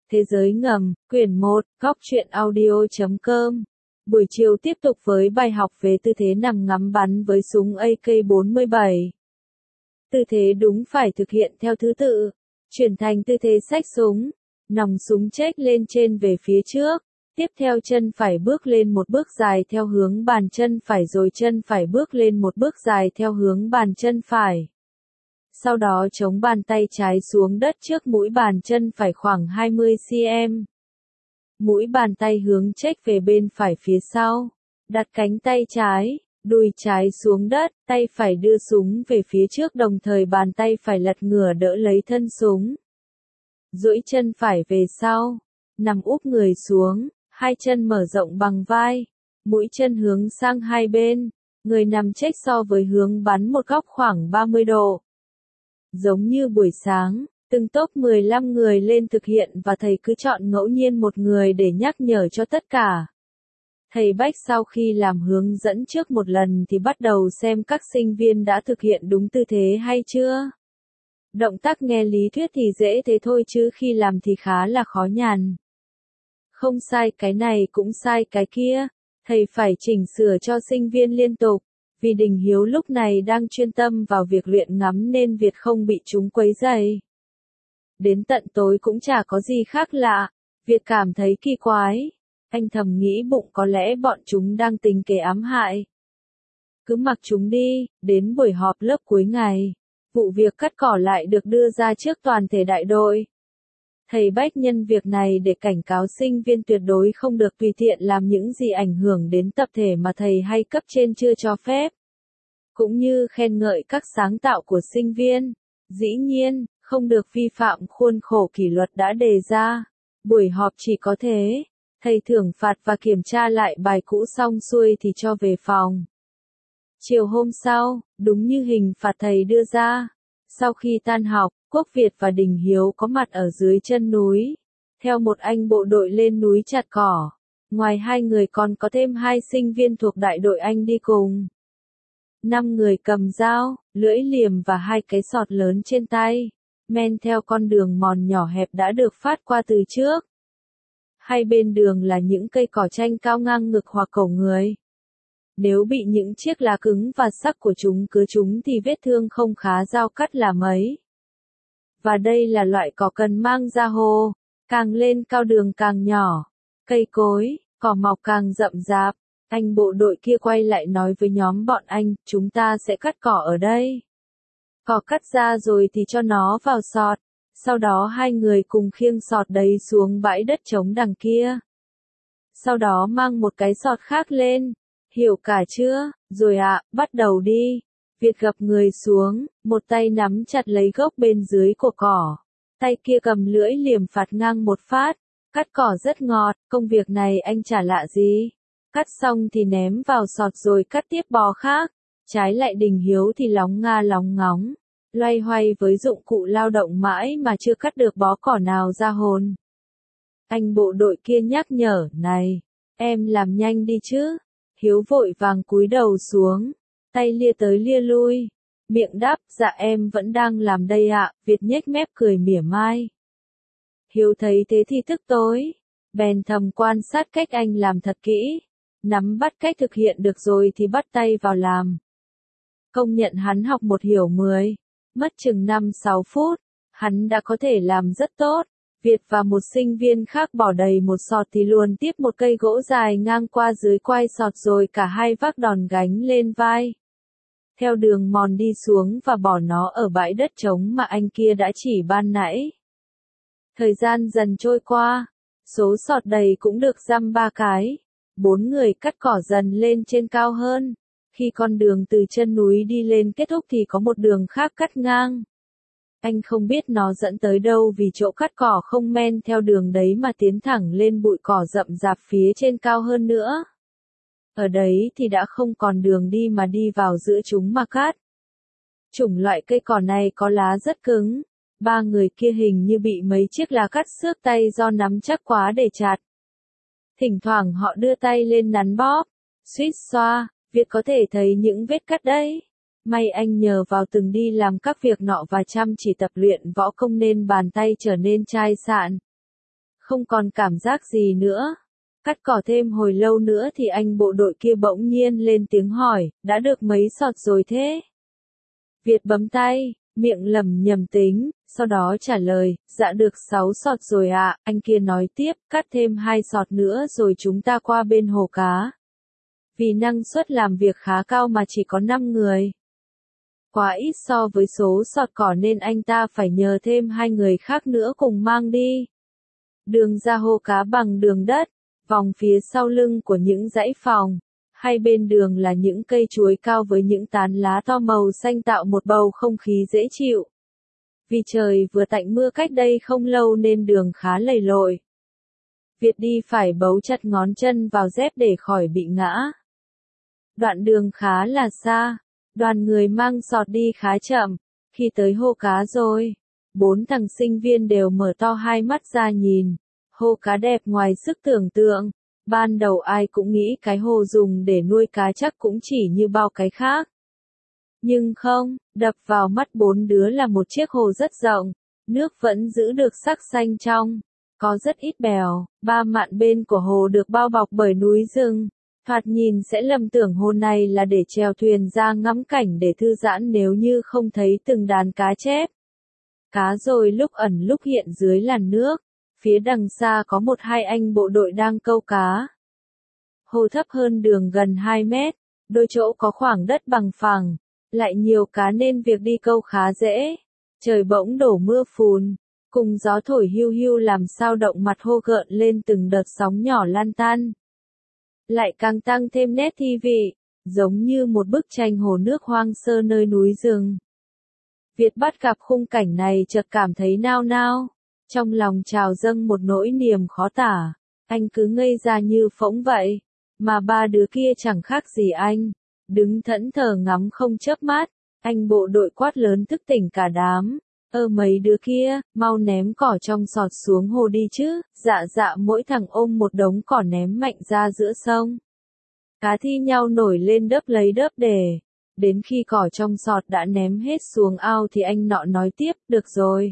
Thế giới ngầm, quyển 1, góc truyện audio.com. Buổi chiều tiếp tục với bài học về tư thế nằm ngắm bắn với súng AK-47. Tư thế đúng phải thực hiện theo thứ tự. Chuyển thành tư thế xách súng. Nòng súng chếch lên trên về phía trước. Tiếp theo chân phải bước lên một bước dài theo hướng bàn chân phải rồi chân phải bước lên một bước dài theo hướng bàn chân phải. Sau đó chống bàn tay trái xuống đất trước mũi bàn chân phải khoảng 20 cm. Mũi bàn tay hướng chếch về bên phải phía sau. Đặt cánh tay trái, đùi trái xuống đất, tay phải đưa súng về phía trước đồng thời bàn tay phải lật ngửa đỡ lấy thân súng. Duỗi chân phải về sau, nằm úp người xuống, hai chân mở rộng bằng vai, mũi chân hướng sang hai bên, người nằm chếch so với hướng bắn một góc khoảng 30 độ. Giống như buổi sáng, từng top 15 người lên thực hiện và thầy cứ chọn ngẫu nhiên một người để nhắc nhở cho tất cả. Thầy Bách sau khi làm hướng dẫn trước một lần thì bắt đầu xem các sinh viên đã thực hiện đúng tư thế hay chưa. Động tác nghe lý thuyết thì dễ thế thôi chứ khi làm thì khá là khó nhằn. Không sai cái này cũng sai cái kia, thầy phải chỉnh sửa cho sinh viên liên tục. Vì Đình Hiếu lúc này đang chuyên tâm vào việc luyện ngắm nên Việt không bị chúng quấy rầy. Đến tận tối cũng chả có gì khác lạ, Việt cảm thấy kỳ quái. Anh thầm nghĩ bụng có lẽ bọn chúng đang tính kế ám hại. Cứ mặc chúng đi, đến buổi họp lớp cuối ngày, vụ việc cắt cỏ lại được đưa ra trước toàn thể đại đội. Thầy Bách nhân việc này để cảnh cáo sinh viên tuyệt đối không được tùy tiện làm những gì ảnh hưởng đến tập thể mà thầy hay cấp trên chưa cho phép. Cũng như khen ngợi các sáng tạo của sinh viên. Dĩ nhiên, không được vi phạm khuôn khổ kỷ luật đã đề ra. Buổi họp chỉ có thế. Thầy thưởng phạt và kiểm tra lại bài cũ xong xuôi thì cho về phòng. Chiều hôm sau, đúng như hình phạt thầy đưa ra. Sau khi tan học, Quốc Việt và Đình Hiếu có mặt ở dưới chân núi. Theo một anh bộ đội lên núi chặt cỏ. Ngoài hai người còn có thêm hai sinh viên thuộc đại đội anh đi cùng. 5 người cầm dao, lưỡi liềm và hai cái sọt lớn trên tay. Men theo con đường mòn nhỏ hẹp đã được phát qua từ trước. Hai bên đường là những cây cỏ tranh cao ngang ngực hoặc cổ người. Nếu bị những chiếc lá cứng và sắc của chúng cứa trúng thì vết thương không khá dao cắt là mấy. Và đây là loại cỏ cần mang ra hồ, càng lên cao đường càng nhỏ, cây cối, cỏ mọc càng rậm rạp. Anh bộ đội kia quay lại nói với nhóm bọn anh, chúng ta sẽ cắt cỏ ở đây. Cỏ cắt ra rồi thì cho nó vào sọt, sau đó hai người cùng khiêng sọt đấy xuống bãi đất trống đằng kia. Sau đó mang một cái sọt khác lên, hiểu cả chưa, rồi ạ, bắt đầu đi. Việt gập người xuống, một tay nắm chặt lấy gốc bên dưới của cỏ, tay kia cầm lưỡi liềm phạt ngang một phát. Cắt cỏ rất ngọt, công việc này anh chả lạ gì. Cắt xong thì ném vào sọt rồi cắt tiếp bò khác. Trái lại Đình Hiếu thì lóng nga lóng ngóng, loay hoay với dụng cụ lao động mãi mà chưa cắt được bó cỏ nào ra hồn. Anh bộ đội kia nhắc nhở, này, em làm nhanh đi chứ. Hiếu vội vàng cúi đầu xuống, tay lia tới lia lui, miệng đáp, dạ em vẫn đang làm đây ạ. Việt nhếch mép cười mỉa mai. Hiếu thấy thế thì tức tối, bèn thầm quan sát cách anh làm thật kỹ, nắm bắt cách thực hiện được rồi thì bắt tay vào làm. Công nhận hắn học một hiểu 10, mất chừng 5-6 phút, hắn đã có thể làm rất tốt. Việt và một sinh viên khác bỏ đầy một sọt thì luồn tiếp một cây gỗ dài ngang qua dưới quai sọt rồi cả hai vác đòn gánh lên vai. Theo đường mòn đi xuống và bỏ nó ở bãi đất trống mà anh kia đã chỉ ban nãy. Thời gian dần trôi qua, số sọt đầy cũng được dăm 3 cái. 4 người cắt cỏ dần lên trên cao hơn. Khi con đường từ chân núi đi lên kết thúc thì có một đường khác cắt ngang. Anh không biết nó dẫn tới đâu vì chỗ cắt cỏ không men theo đường đấy mà tiến thẳng lên bụi cỏ rậm rạp phía trên cao hơn nữa. Ở đấy thì đã không còn đường đi mà đi vào giữa chúng mà cắt. Chủng loại cây cỏ này có lá rất cứng. 3 người kia hình như bị mấy chiếc lá cắt xước tay do nắm chắc quá để chặt. Thỉnh thoảng họ đưa tay lên nắn bóp, suýt xoa, Việt có thể thấy những vết cắt đấy. May anh nhờ vào từng đi làm các việc nọ và chăm chỉ tập luyện võ công nên bàn tay trở nên chai sạn. không còn cảm giác gì nữa. Cắt cỏ thêm hồi lâu nữa thì anh bộ đội kia bỗng nhiên lên tiếng hỏi, đã được mấy sọt rồi thế? Việt bấm tay, miệng lẩm nhẩm tính, sau đó trả lời, dạ được 6 sọt rồi ạ. Anh kia nói tiếp, cắt thêm 2 sọt nữa rồi chúng ta qua bên hồ cá. Vì năng suất làm việc khá cao mà chỉ có 5 người. Quá ít so với số sọt cỏ nên anh ta phải nhờ thêm 2 người khác nữa cùng mang đi. Đường ra hồ cá bằng đường đất, vòng phía sau lưng của những dãy phòng. Hai bên đường là những cây chuối cao với những tán lá to màu xanh tạo một bầu không khí dễ chịu. Vì trời vừa tạnh mưa cách đây không lâu nên đường khá lầy lội. Việt đi phải bấu chặt ngón chân vào dép để khỏi bị ngã. Đoạn đường khá là xa, đoàn người mang sọt đi khá chậm. Khi tới hồ cá rồi, 4 thằng sinh viên đều mở to hai mắt ra nhìn. Hồ cá đẹp ngoài sức tưởng tượng. Ban đầu ai cũng nghĩ cái hồ dùng để nuôi cá chắc cũng chỉ như bao cái khác. Nhưng không, đập vào mắt 4 đứa là một chiếc hồ rất rộng, nước vẫn giữ được sắc xanh trong, có rất ít bèo, ba mạn bên của hồ được bao bọc bởi núi rừng. Thoạt nhìn sẽ lầm tưởng hồ này là để chèo thuyền ra ngắm cảnh để thư giãn nếu như không thấy từng đàn cá chép. Cá rồi lúc ẩn lúc hiện dưới làn nước. Phía đằng xa có 1-2 anh bộ đội đang câu cá. Hồ thấp hơn đường gần 2 mét, đôi chỗ có khoảng đất bằng phẳng, lại nhiều cá nên việc đi câu khá dễ. Trời bỗng đổ mưa phùn, cùng gió thổi hiu hiu làm sao động mặt hồ gợn lên từng đợt sóng nhỏ lan tan. Lại càng tăng thêm nét thi vị, giống như một bức tranh hồ nước hoang sơ nơi núi rừng. Việt bắt gặp khung cảnh này chợt cảm thấy nao nao. Trong lòng trào dâng một nỗi niềm khó tả, anh cứ ngây ra như phỗng vậy, mà ba đứa kia chẳng khác gì anh, đứng thẫn thờ ngắm không chớp mắt, anh bộ đội quát lớn thức tỉnh cả đám, mấy đứa kia, mau ném cỏ trong sọt xuống hồ đi chứ, dạ mỗi thằng ôm một đống cỏ ném mạnh ra giữa sông. Cá thi nhau nổi lên đớp lấy đớp để, đến khi cỏ trong sọt đã ném hết xuống ao thì anh nọ nói tiếp, được rồi.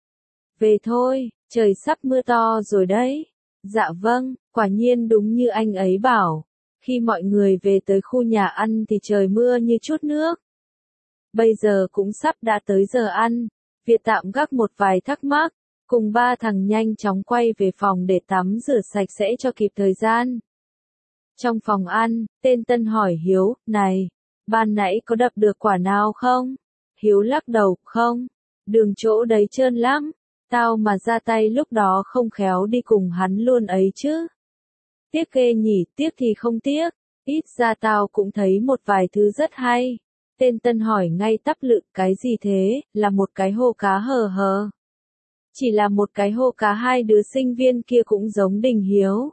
Về thôi, trời sắp mưa to rồi đấy. Dạ vâng, quả nhiên đúng như anh ấy bảo. Khi mọi người về tới khu nhà ăn thì trời mưa như chút nước. Bây giờ cũng sắp đã tới giờ ăn. Việt tạm gác một vài thắc mắc, cùng ba thằng nhanh chóng quay về phòng để tắm rửa sạch sẽ cho kịp thời gian. Trong phòng ăn, tên Tân hỏi Hiếu, này, ban nãy có đập được quả nào không? Hiếu lắc đầu, không, đường chỗ đấy trơn lắm. Tao mà ra tay lúc đó không khéo đi cùng hắn luôn ấy chứ. Tiếc ghê nhỉ, tiếc thì không tiếc, ít ra tao cũng thấy một vài thứ rất hay. Tên Tân hỏi ngay tắp lự, cái gì thế, là một cái hồ cá hờ hờ. Chỉ là một cái hồ cá, hai đứa sinh viên kia cũng giống Đình Hiếu.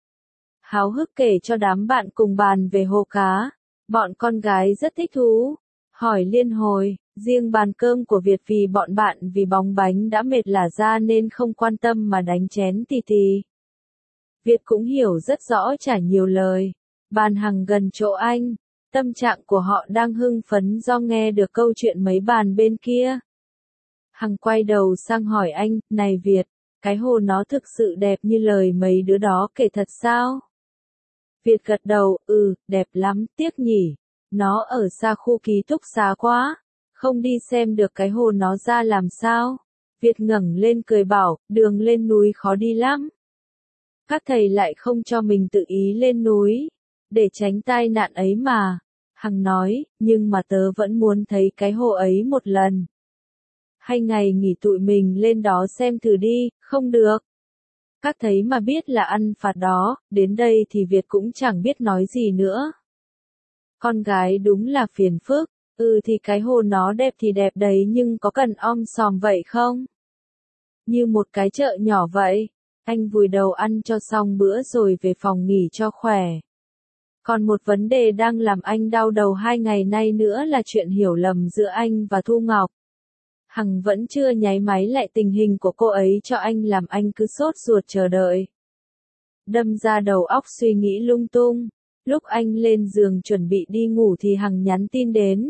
Háo hức kể cho đám bạn cùng bàn về hồ cá, bọn con gái rất thích thú, hỏi liên hồi. Riêng bàn cơm của Việt vì bọn bạn vì bóng bánh đã mệt lả ra nên không quan tâm mà đánh chén tì tì. Việt cũng hiểu rất rõ chả nhiều lời. Bàn hàng gần chỗ anh, tâm trạng của họ đang hưng phấn do nghe được câu chuyện mấy bàn bên kia. Hằng quay đầu sang hỏi anh, này Việt, cái hồ nó thực sự đẹp như lời mấy đứa đó kể thật sao? Việt gật đầu, đẹp lắm, tiếc nhỉ. Nó ở xa khu ký túc xá quá. Không đi xem được cái hồ nó ra làm sao. Việt ngẩng lên cười bảo, đường lên núi khó đi lắm. Các thầy lại không cho mình tự ý lên núi, để tránh tai nạn ấy mà. Hằng nói, nhưng mà tớ vẫn muốn thấy cái hồ ấy một lần. Hay ngày nghỉ tụi mình lên đó xem thử đi, không được. Các thầy mà biết là ăn phạt đó, đến đây thì Việt cũng chẳng biết nói gì nữa. Con gái đúng là phiền phức. Thì cái hồ nó đẹp thì đẹp đấy nhưng có cần sòm vậy không? Như một cái chợ nhỏ vậy. Anh vùi đầu ăn cho xong bữa rồi về phòng nghỉ cho khỏe. Còn một vấn đề đang làm anh đau đầu 2 ngày nay nữa là chuyện hiểu lầm giữa anh và Thu Ngọc. Hằng vẫn chưa nháy máy lại tình hình của cô ấy cho anh làm anh cứ sốt ruột chờ đợi. Đâm ra đầu óc suy nghĩ lung tung. Lúc anh lên giường chuẩn bị đi ngủ thì Hằng nhắn tin đến.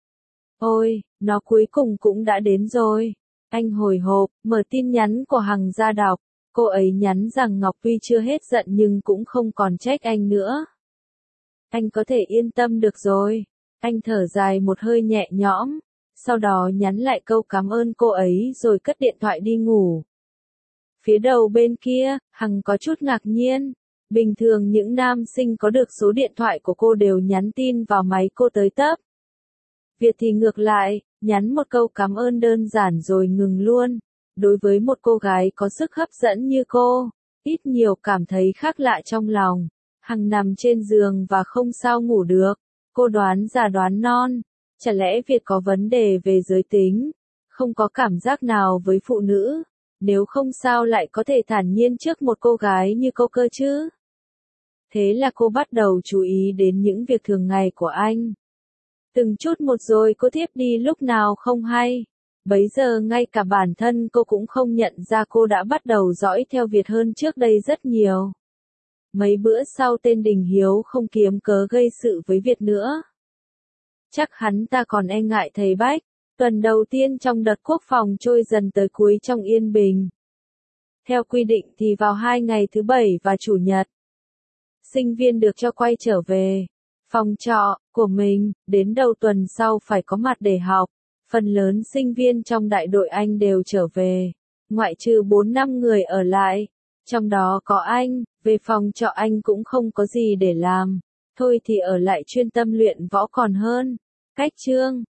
Ôi, nó cuối cùng cũng đã đến rồi. Anh hồi hộp, mở tin nhắn của Hằng ra đọc. Cô ấy nhắn rằng Ngọc tuy chưa hết giận nhưng cũng không còn trách anh nữa. Anh có thể yên tâm được rồi. Anh thở dài một hơi nhẹ nhõm, sau đó nhắn lại câu cảm ơn cô ấy rồi cất điện thoại đi ngủ. Phía đầu bên kia, Hằng có chút ngạc nhiên. Bình thường những nam sinh có được số điện thoại của cô đều nhắn tin vào máy cô tới tấp. Việt thì ngược lại, nhắn một câu cảm ơn đơn giản rồi ngừng luôn. Đối với một cô gái có sức hấp dẫn như cô, ít nhiều cảm thấy khác lạ trong lòng. Hằng nằm trên giường và không sao ngủ được. Cô đoán già đoán non. Chả lẽ Việt có vấn đề về giới tính? Không có cảm giác nào với phụ nữ? Nếu không sao lại có thể thản nhiên trước một cô gái như cô cơ chứ? Thế là cô bắt đầu chú ý đến những việc thường ngày của anh. Từng chút một rồi cô thiếp đi lúc nào không hay. Bấy giờ ngay cả bản thân cô cũng không nhận ra cô đã bắt đầu dõi theo Việt hơn trước đây rất nhiều. Mấy bữa sau tên Đình Hiếu không kiếm cớ gây sự với Việt nữa. Chắc hắn ta còn e ngại thầy Bách. Tuần đầu tiên trong đợt quốc phòng trôi dần tới cuối trong yên bình. Theo quy định thì vào 2 ngày thứ Bảy và Chủ nhật, sinh viên được cho quay trở về phòng trọ của mình, đến đầu tuần sau phải có mặt để học. Phần lớn sinh viên trong đại đội Anh đều trở về, ngoại trừ 4-5 người ở lại. Trong đó có anh, về phòng trọ anh cũng không có gì để làm. Thôi thì ở lại chuyên tâm luyện võ còn hơn. Cách chương